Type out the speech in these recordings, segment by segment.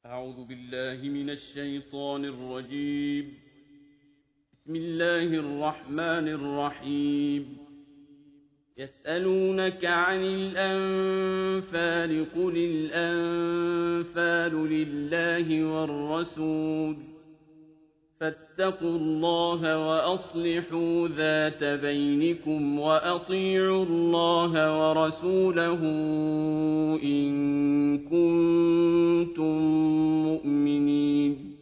أعوذ بالله من الشيطان الرجيم. بسم الله الرحمن الرحيم. يسألونك عن الأنفال قل الأنفال لله والرسول فاتقوا الله وأصلحوا ذات بينكم وأطيعوا الله ورسوله إن كنتم مؤمنين.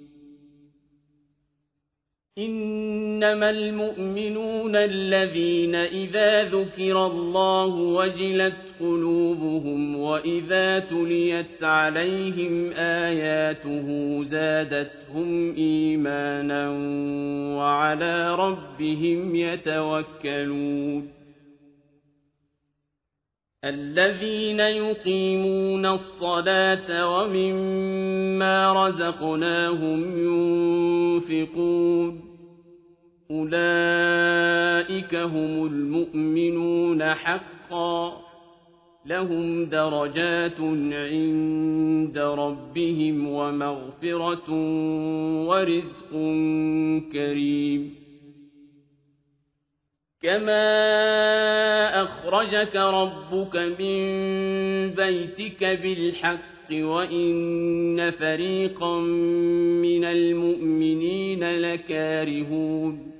إنما المؤمنون الذين إذا ذكر الله وجلت قلوبهم وإذا تليت عليهم آياته زادتهم إيمانا وعلى ربهم يتوكلون. الذين يقيمون الصلاة ومما رزقناهم ينفقون أولئك هم المؤمنون حقا لهم درجات عند ربهم ومغفرة ورزق كريم. كما أخرجك ربك من بيتك بالحق وإن فريقا من المؤمنين لكارهون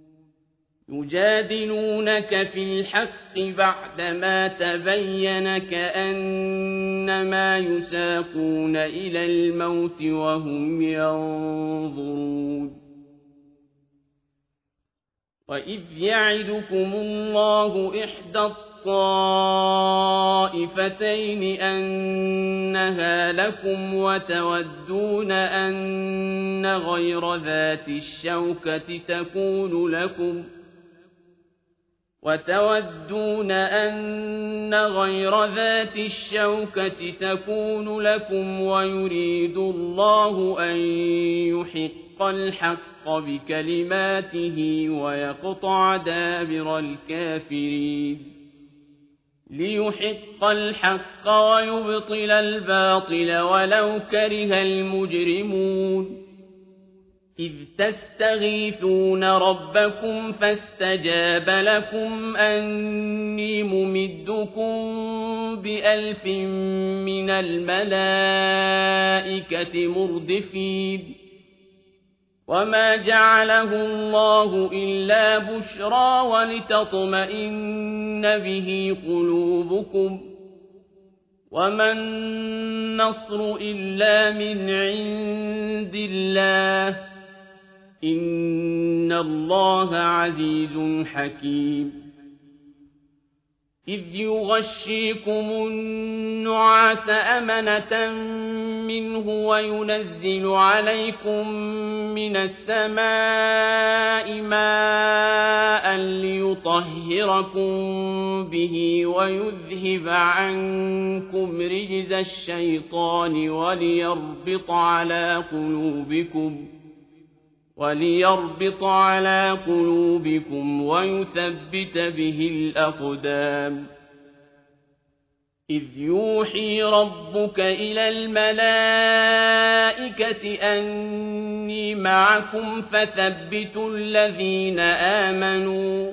يجادلونك في الحق بعدما تبين كأنما يساقون إلى الموت وهم ينظرون. وإذ يعدكم الله إحدى الطائفتين أنها لكم وتودون أن غير ذات الشوكة تكون لكم ويريد الله أن يحق الحق بكلماته ويقطع دابر الكافرين. ليحق الحق ويبطل الباطل ولو كره المجرمون. إذ تستغيثون ربكم فاستجاب لكم أني ممدكم ب1000 من الملائكة مردفين. وما جعله الله إلا بشرى ولتطمئن به قلوبكم وما النصر إلا من عند الله إن الله عزيز حكيم. إذ يغشيكم النعاس أمنة منه وينزل عليكم من السماء ماء ليطهركم به ويذهب عنكم رجز الشيطان وليربط على قلوبكم ويثبت به الأقدام. إذ يوحي ربك إلى الملائكة أني معكم فثبتوا الذين آمنوا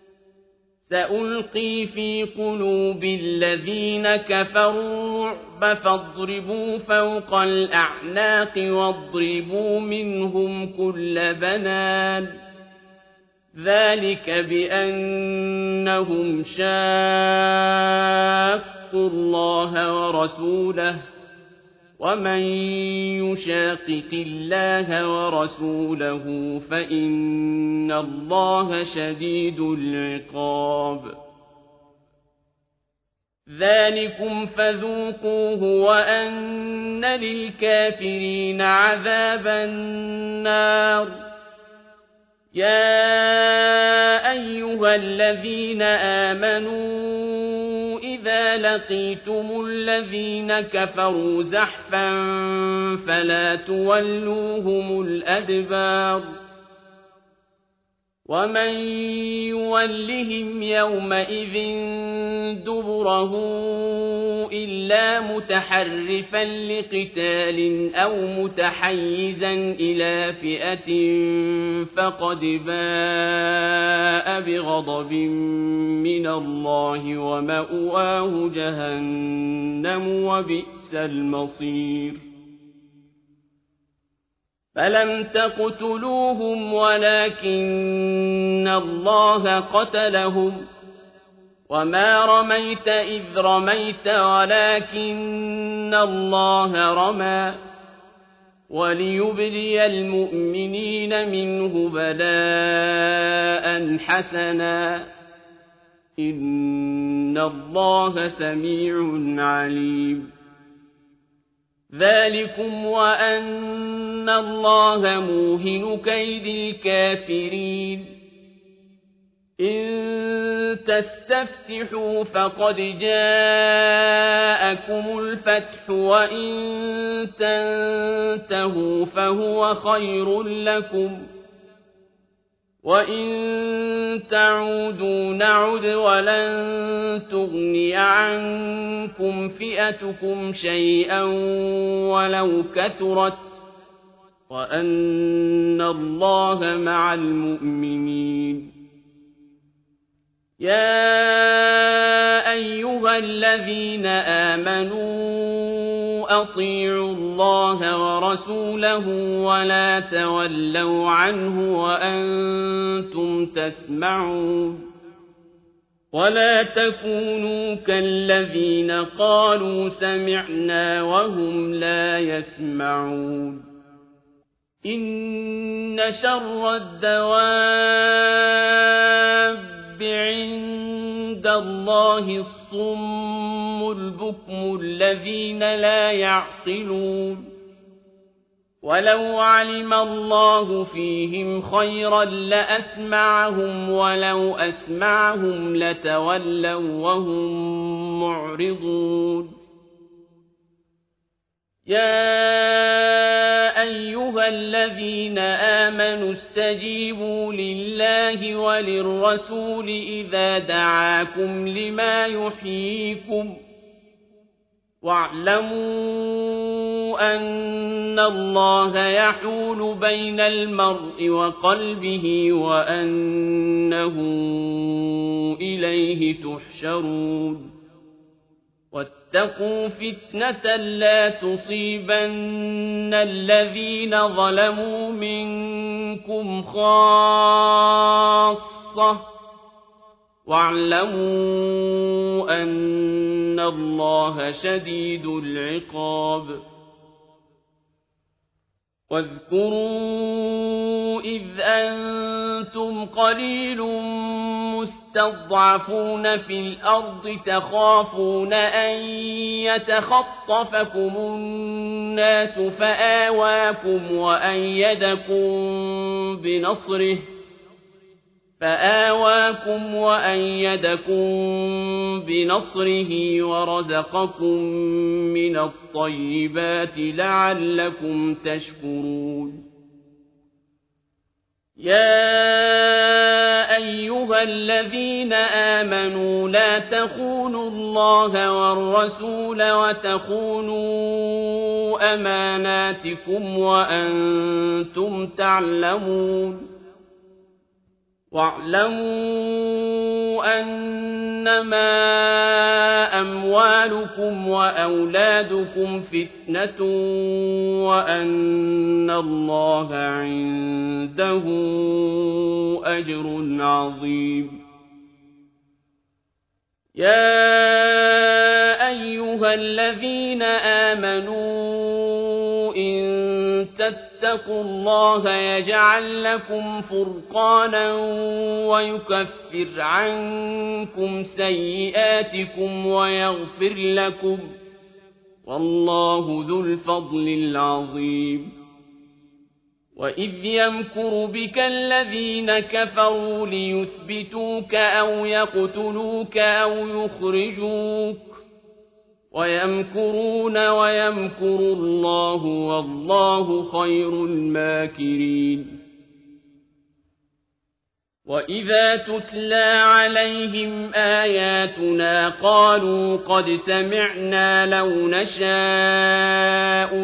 سألقي في قلوب الذين كفروا الرعب فاضربوا فوق الأعناق واضربوا منهم كل بنان. ذلك بأنهم شاقوا الله ورسوله ومن يشاقق الله ورسوله فإن الله شديد العقاب. ذلكم فذوقوه وأن للكافرين عذاب النار. يا أيها الذين آمنوا إذا لقيتم الذين كفروا زحفا فلا تولوهم الأدبار ومن يولهم يومئذ دبره إلا متحرفا لقتال أو متحيزا إلى فئة فقد باء بغضب من الله ومأواه جهنم وبئس المصير فلم تقتلوهم ولكن الله قتلهم وما رميت إذ رميت ولكن الله رمى وليبلي المؤمنين منه بلاء حسنا إن الله سميع عليم ذلكم وأن الله موهن كيد الكافرين إن تستفتحوا فقد جاءكم الفتح وإن تنتهوا فهو خير لكم وإن تعودوا نعد ولن تغني عنكم فئتكم شيئا ولو كثرت وأن الله مع المؤمنين يا أيها الذين آمنوا أطيعوا الله ورسوله ولا تولوا عنه وأنتم تسمعون ولا تكونوا كالذين قالوا سمعنا وهم لا يسمعون إن شر الدواب عند الله الصم البكم الذين لا يعقلون ولو علم الله فيهم خيرا لأسمعهم ولو أسمعهم لتولوا وهم معرضون يا أيها الذين آمنوا استجيبوا لله وللرسول إذا دعاكم لما يحييكم واعلموا أن الله يحول بين المرء وقلبه وأنه إليه تحشرون واتقوا فتنة لا تصيبن الذين ظلموا منكم خاصة واعلموا أن الله شديد العقاب واذكروا إذ أنتم قليل مستضعفون في الأرض تخافون أن يتخطفكم الناس فآواكم وأيدكم بنصره ورزقكم من الطيبات لعلكم تشكرون يا أيها الذين آمنوا لا تخونوا الله والرسول وتخونوا أماناتكم وأنتم تعلمون واعلموا أنما أموالكم وأولادكم فتنة وأن الله عنده أجر عظيم يا أيها الذين آمنوا إن تتقوا الله يجعل لكم فرقانا ويكفر عنكم سيئاتكم ويغفر لكم والله ذو الفضل العظيم وإذ يمكر بك الذين كفروا ليثبتوك أو يقتلوك أو يخرجوك ويمكرون ويمكر الله والله خير الماكرين وَإِذَا تُتْلَىٰ عَلَيْهِمْ آيَاتُنَا قَالُوا قَدْ سَمِعْنَا لَوْ نَشَاءُ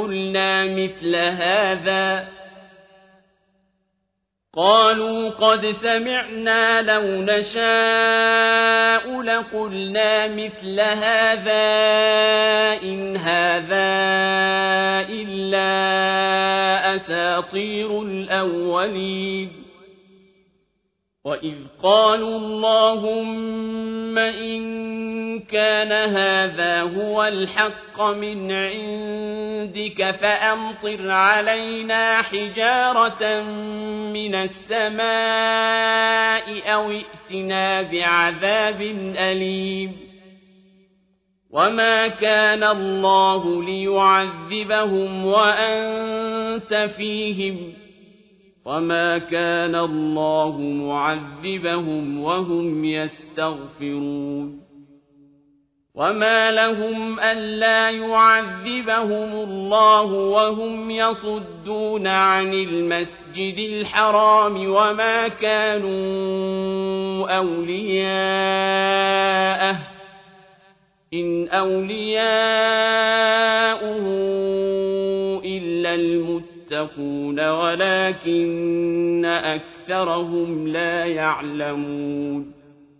لَقُلْنَا مِثْلَ هَٰذَا إِنْ هَٰذَا إِلَّا أَسَاطِيرُ الْأَوَّلِينَ وَإِذْ قَالُوا اللَّهُمَّ إِن كَانَ هَٰذَا هُوَ الْحَقَّ مِنْ عِندِكَ فَأَمْطِرْ عَلَيْنَا حِجَارَةً مِّنَ السَّمَاءِ أَوِ ائْتِنَا بِعَذَابٍ أَلِيمٍ وَمَا كَانَ اللَّهُ لِيُعَذِّبَهُمْ وَأَنتَ فِيهِمْ وَمَا كَانَ اللَّهُ مُعَذِّبَهُمْ وَهُمْ يَسْتَغْفِرُونَ وَمَا لَهُمْ أَلَّا يُعَذِّبَهُمُ اللَّهُ وَهُمْ يَصُدُّونَ عَنِ الْمَسْجِدِ الْحَرَامِ وَمَا كَانُوا أَوْلِيَاءَهُ إِنْ أَوْلِيَاؤُهُ إِلَّا الْمُتَّقُونَ وَلَٰكِنَّ أَكْثَرَهُمْ لَا يَعْلَمُونَ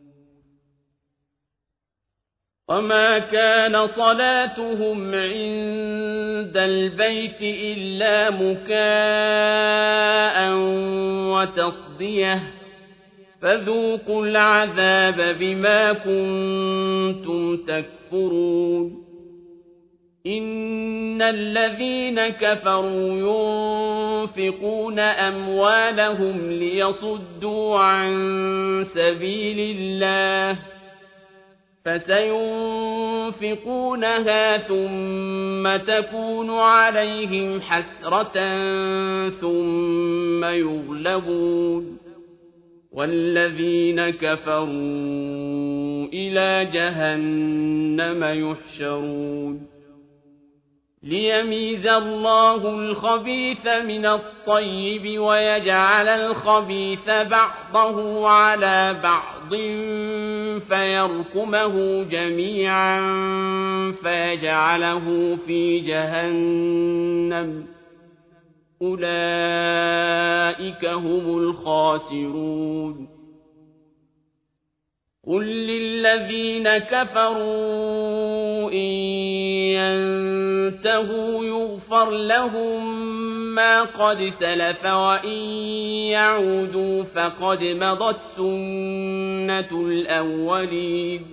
وَمَا كَانَ صَلَاتُهُمْ عِندَ الْبَيْتِ إِلَّا مُكَاءً وَتَصْدِيَةً فَذُوقُوا الْعَذَابَ بِمَا كُنتُمْ تَكْفُرُونَ إِنَّ الَّذِينَ كَفَرُوا يُنفِقُونَ أَمْوَالَهُمْ لِيَصُدُّوا عَن سَبِيلِ اللَّهِ فَسَيُنفِقُونَهَا ثُمَّ تَكُونُ عَلَيْهِمْ حَسْرَةً ثُمَّ يُغْلَبُونَ وَالَّذِينَ كَفَرُوا إِلَىٰ جَهَنَّمَ يُحْشَرُونَ لِيَمِيزَ اللَّهُ الْخَبِيثَ مِنَ الطَّيِّبِ وَيَجْعَلَ الْخَبِيثَ بَعْضَهُ عَلَىٰ بَعْضٍ فَيَرْكُمَهُ جَمِيعًا فَيَجْعَلَهُ فِي جَهَنَّمَ أُولَٰئِكَ هُمُ الْخَاسِرُونَ قُل لِّلَّذِينَ كَفَرُوا إِن يَنتَهُوا يُغْفَرْ لَهُم مَّا قَدْ سَلَفَ وَإِن يَعُودُوا فَقَدْ مَضَتْ سُنَّتُ الْأَوَّلِينَ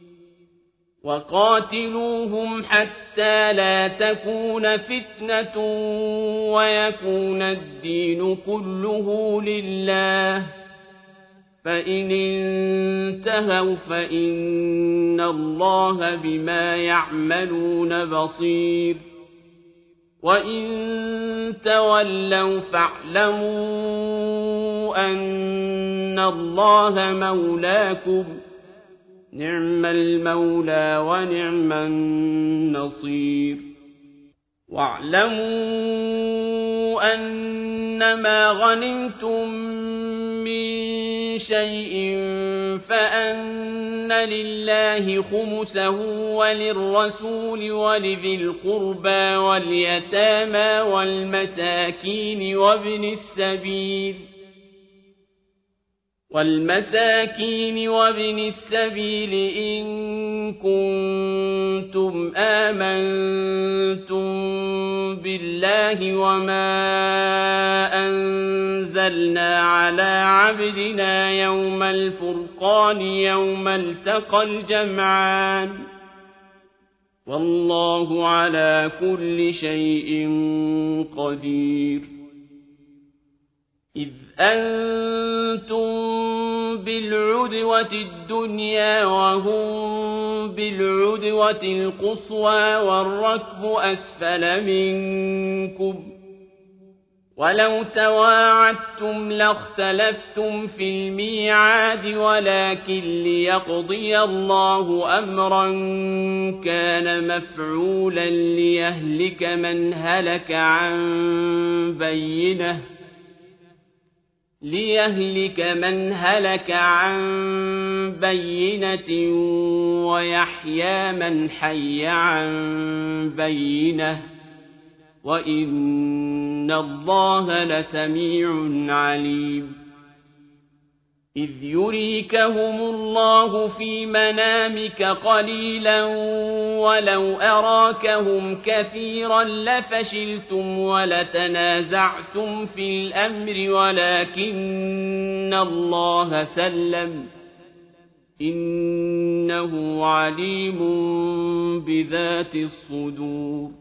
وَقَاتِلُوهُمْ حَتَّىٰ لَا تَكُونَ فِتْنَةٌ وَيَكُونَ الدِّينُ كُلُّهُ لِلَّهِ فَإِنِ انتَهَوْا فَإِنَّ اللَّهَ بِمَا يَعْمَلُونَ بَصِيرٌ وَإِن تَوَلَّوْا فَاعْلَمُوا أَنَّ اللَّهَ مَوْلَاكُمْ ۚ نِعْمَ الْمَوْلَىٰ وَنِعْمَ النَّصِيرُ وَاعْلَمُوا أَنَّمَا غَنِمْتُم مِّن شَيْءٍ فَأَنَّ لِلَّهِ خُمُسَهُ وَلِلرَّسُولِ وَلِذِي الْقُرْبَىٰ وَالْيَتَامَىٰ وَالْمَسَاكِينِ وَابْنِ السَّبِيلِ إِن كُنتُمْ آمَنتُم بِاللَّهِ وَمَا أَنزَلْنَا عَلَىٰ عَبْدِنَا يَوْمَ الْفُرْقَانِ يَوْمَ الْتَقَى الْجَمْعَانِ ۗ وَاللَّهُ عَلَىٰ كُلِّ شَيْءٍ قَدِيرٌ إِذْ أَنتُم بِالْعُدْوَةِ الدُّنْيَا وَهُم بِالْعُدْوَةِ الْقُصْوَىٰ وَالرَّكْبُ أَسْفَلَ مِنكُمْ ۚ وَلَوْ تَوَاعَدتُّمْ لَاخْتَلَفْتُمْ فِي الْمِيعَادِ وَلَٰكِن لِّيَقْضِيَ اللَّهُ أَمْرًا كَانَ مَفْعُولًا لِّيَهْلِكَ مَنْ هَلَكَ عَن بَيِّنَةٍ ليهلك من هلك عن بينة ويحيى من حي عن بينة وإن الله لسميع عليم إذ يريكهم الله في منامك قليلا ولو أراكهم كثيرا لفشلتم ولتنازعتم في الأمر ولكن الله سلم إنه عليم بذات الصدور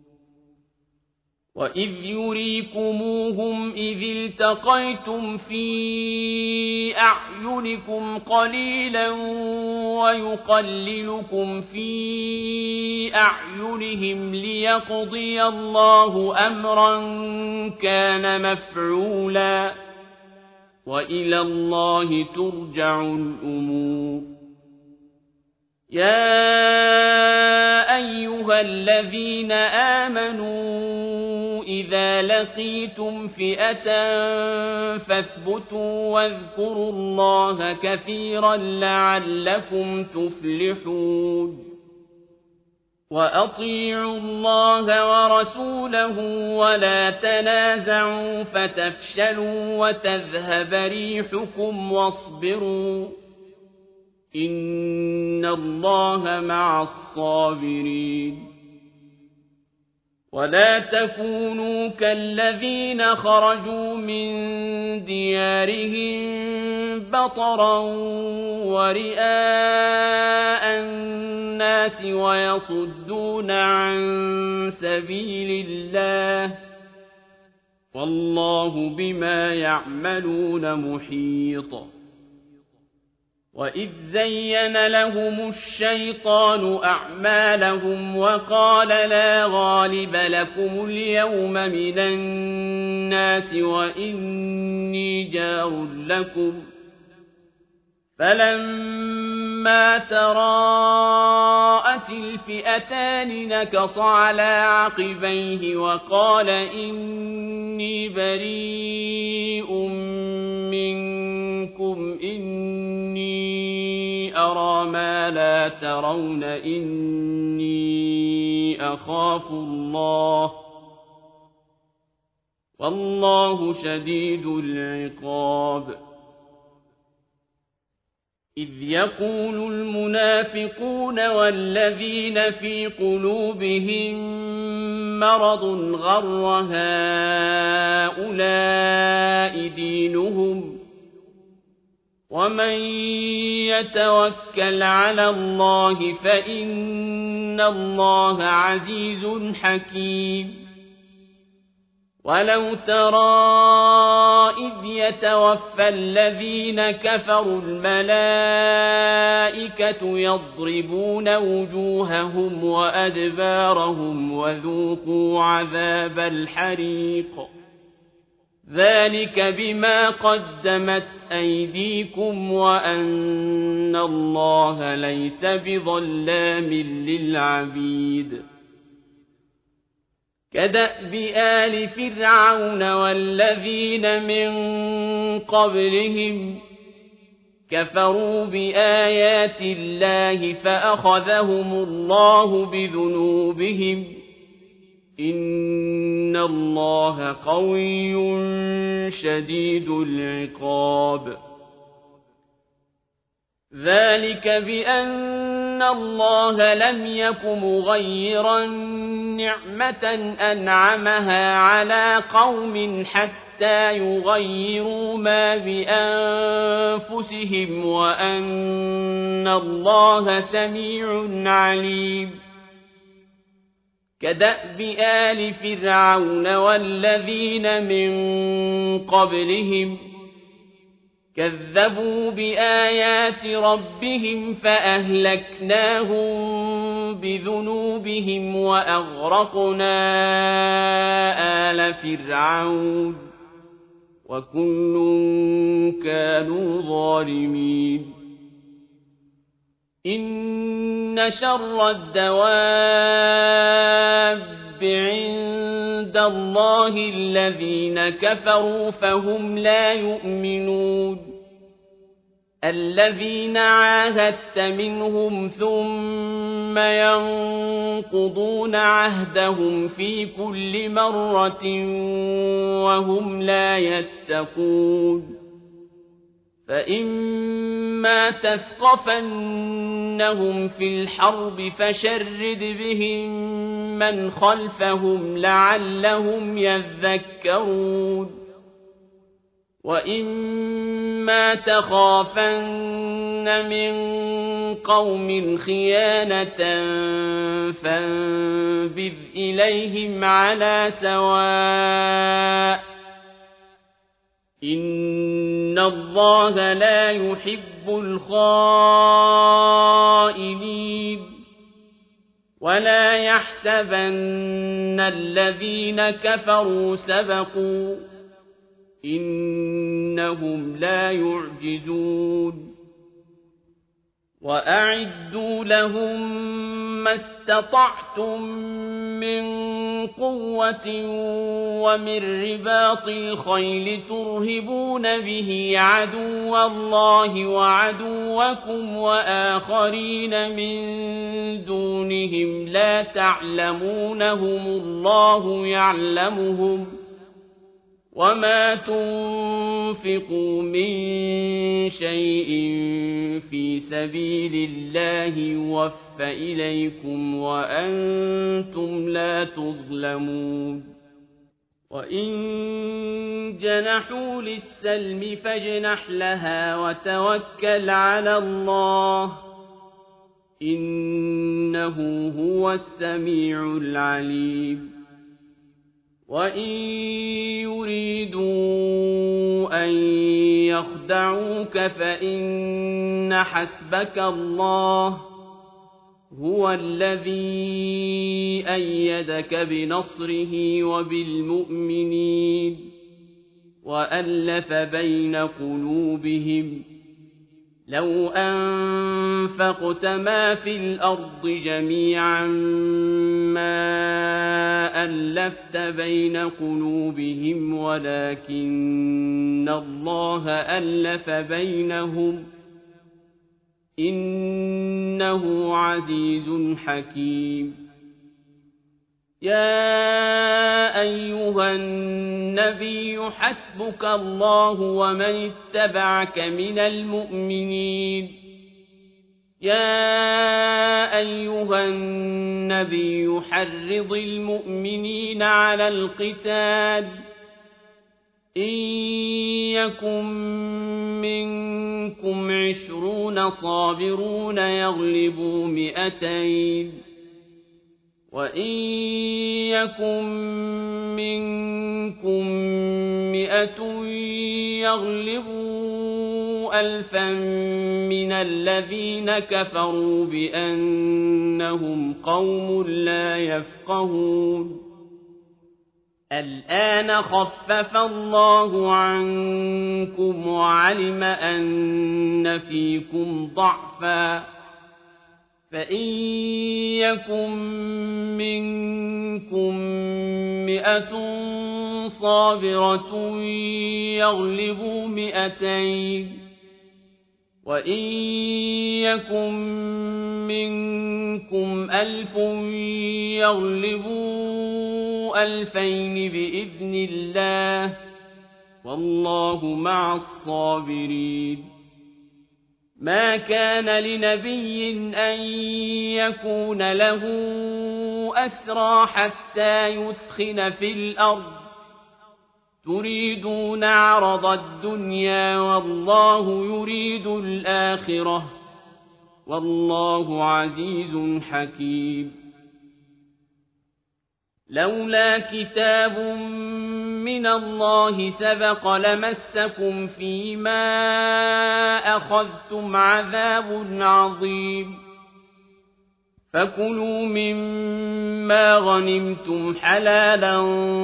وإذ يريكموهم إذ التقيتم في أعينكم قليلا ويقللكم في أعينهم ليقضي الله أمرا كان مفعولا وإلى الله ترجع الأمور يا أيها الذين آمنوا إذا لقيتم فئة فاثبتوا واذكروا الله كثيرا لعلكم تفلحون وأطيعوا الله ورسوله ولا تنازعوا فتفشلوا وتذهب ريحكم واصبروا إن الله مع الصابرين ولا تكونوا كالذين خرجوا من ديارهم بطرا ورئاء الناس ويصدون عن سبيل الله والله بما يعملون محيط وإذ زين لهم الشيطان أعمالهم وقال لا غالب لكم اليوم من الناس وإني جار لكم فلما تراءت الفئتان نكص على عقبيه وقال إني بريء منكم إني أرى ما لا ترون إني أخاف الله والله شديد العقاب إذ يقول المنافقون والذين في قلوبهم مرض غر هؤلاء دينهم ومن يتوكل على الله فإن الله عزيز حكيم ولو ترى إذ يتوفى الذين كفروا الملائكة يضربون وجوههم وأدبارهم وذوقوا عذاب الحريق ذلك بما قدمت أيديكم وأن الله ليس بظلام للعبيد كدأب آل فرعون والذين من قبلهم كفروا بآيات الله فأخذهم الله بذنوبهم إن الله قوي شديد العقاب ذلك بأن الله لم يك مغيرا نعمة أنعمها على قوم حتى يغيروا ما بأنفسهم وأن الله سميع عليم كدأب آل فرعون والذين من قبلهم كذبوا بآيات ربهم فأهلكناهم بذنوبهم وأغرقنا آل فرعون وكل كانوا ظالمين إن شر الدواب عند عند الله الذين كفروا فهم لا يؤمنون الذين عاهدت منهم ثم ينقضون عهدهم في كل مرة وهم لا يتقون فإما تثقفنهم في الحرب فشرد بهم من خلفهم لعلهم يذكرون وإما تخافن من قوم خيانة فانبذ إليهم على سواء إن الله لا يحب الخائنين ولا يحسبن الذين كفروا سبقوا إنهم لا يعجزون وأعدوا لهم ما استطعتم من قوة ومن رباط الخيل ترهبون به عدو الله وعدوكم وآخرين من دونهم لا تعلمونهم الله يعلمهم وما تنفقوا من شيء في سبيل الله يوفى إليكم وأنتم لا تظلمون وإن جنحوا للسلم فاجنح لها وتوكل على الله إنه هو السميع العليم وإن يريدوا أن يخدعوك فإن حسبك الله هو الذي أيدك بنصره وبالمؤمنين وألف بين قلوبهم لو أنفقت ما في الأرض جميعا ما ألفت بين قلوبهم ولكن الله ألف بينهم إنه عزيز حكيم يا أيها النبي حسبك الله ومن اتبعك من المؤمنين يا أيها النبي حرض المؤمنين على القتال إن يكن منكم 20 صابرون يغلبوا 200 وإن يكن منكم 100 يغلبوا 1000 من الذين كفروا بأنهم قوم لا يفقهون الآن خفف الله عنكم وعلم أن فيكم ضعفا فإن يكن منكم 100 صابرة يغلبوا 200 وإن يكن منكم 1000 يغلبوا 2000 بإذن الله والله مع الصابرين ما كان لنبي أن يكون له أسرى حتى يثخن في الأرض تريدون عرض الدنيا والله يريد الآخرة والله عزيز حكيم لولا كتاب من الله سبق لمسكم فيما أخذتم عذاب عظيم فكلوا مما غنمتم حلالا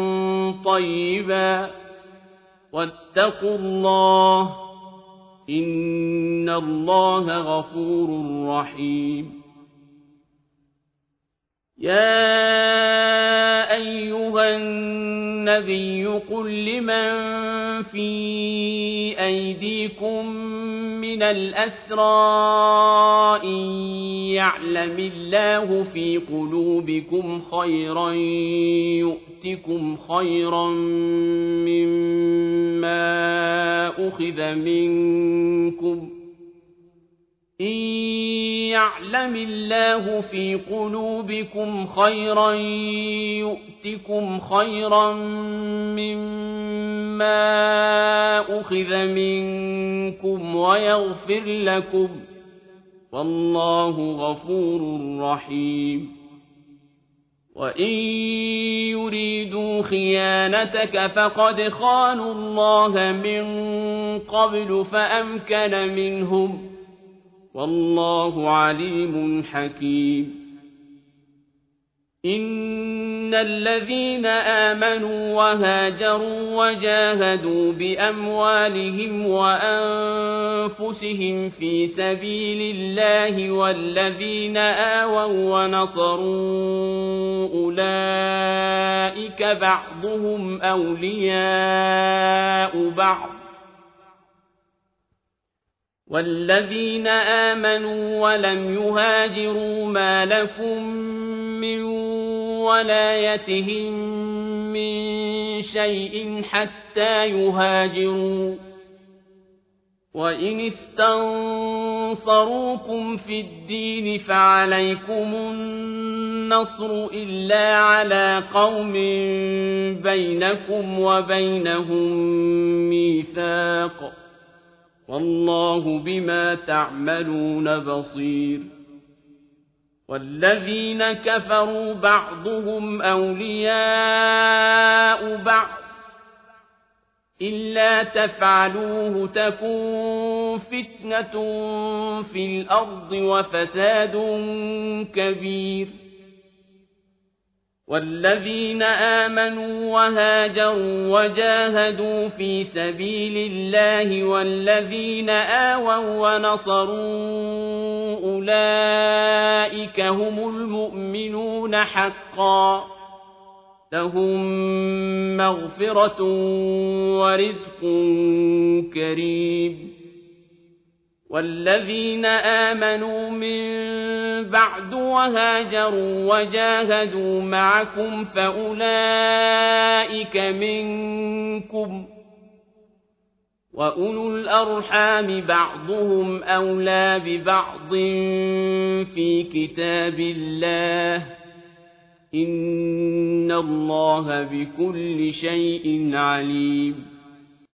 طيبا واتقوا الله إن الله غفور رحيم يا أيها النبي قل لمن في أيديكم من الأسرى إن يعلم الله في قلوبكم خيرا يؤتكم خيرا مما أخذ منكم إن يعلم الله في قلوبكم خيرا يؤتكم خيرا مما أخذ منكم ويغفر لكم والله غفور رحيم وإن يريدوا خيانتك فقد خانوا الله من قبل فأمكن منهم والله عليم حكيم إن الذين آمنوا وهاجروا وجاهدوا بأموالهم وأنفسهم في سبيل الله والذين آووا ونصروا أولئك بعضهم أولياء بعض والذين آمنوا ولم يهاجروا ما لكم من ولايتهم من شيء حتى يهاجروا وإن استنصروكم في الدين فعليكم النصر إلا على قوم بينكم وبينهم ميثاق والله بما تعملون بصير والذين كفروا بعضهم أولياء بعض إلا تفعلوه تكن فتنة في الأرض وفساد كبير والذين آمنوا وهاجروا وجاهدوا في سبيل الله والذين آووا ونصروا أولئك هم المؤمنون حقا لهم مغفرة ورزق كريم والذين آمنوا من بعد وهاجروا وجاهدوا معكم فأولئك منكم وأولو الأرحام بعضهم أولى ببعض في كتاب الله إن الله بكل شيء عليم